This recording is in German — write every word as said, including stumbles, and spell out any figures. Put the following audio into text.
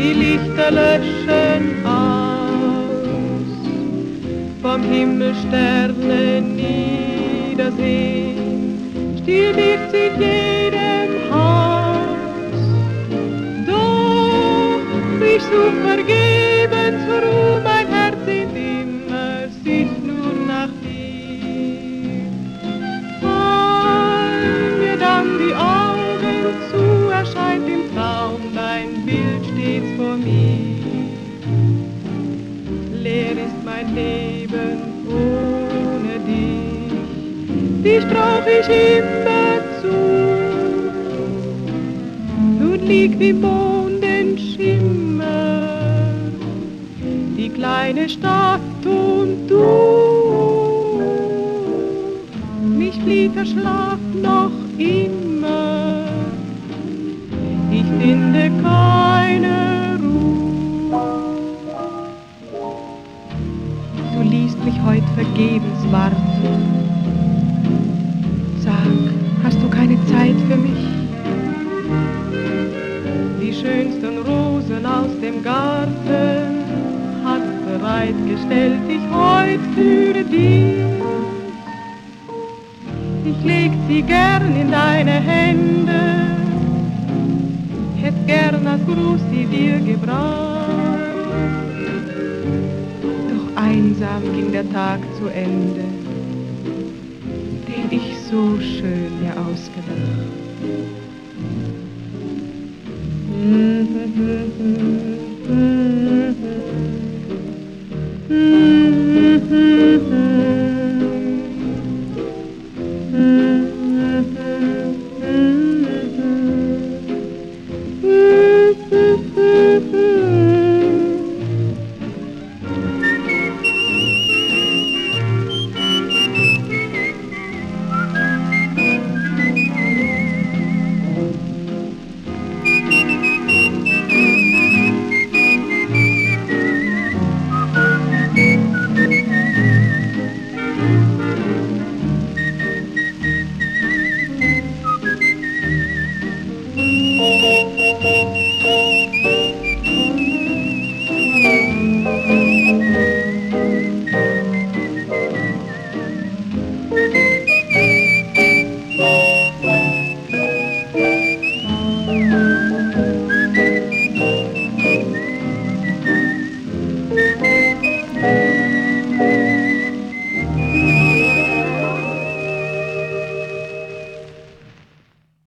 die Lichter löschen aus, vom Himmel Sterne niedersehen, still liegt sie in jedem Haus. Doch ich such vergebens Ruhe, mein Herz sehnt immer sich nur nach dir. Fall mir dann die Augen zu, erscheint im Traum dein Bild stets vor mir. Leer ist mein Leben ohne dich, dich brauch ich immer zu. Nun liegt im Mondenschimmer die kleine Stadt und du. Mich flieht der Schlaf noch immer, ich finde keine Ruhe. Du ließt mich heut vergebens warten. Sag, hast du keine Zeit für mich? Die schönsten Rosen aus dem Garten hat bereitgestellt ich heut für dich. Ich leg sie gern in deine Hände, hätt gern als Gruß sie dir gebracht. Doch einsam ging der Tag zu Ende, den ich so schön mir ausgedacht. Mm-hmm.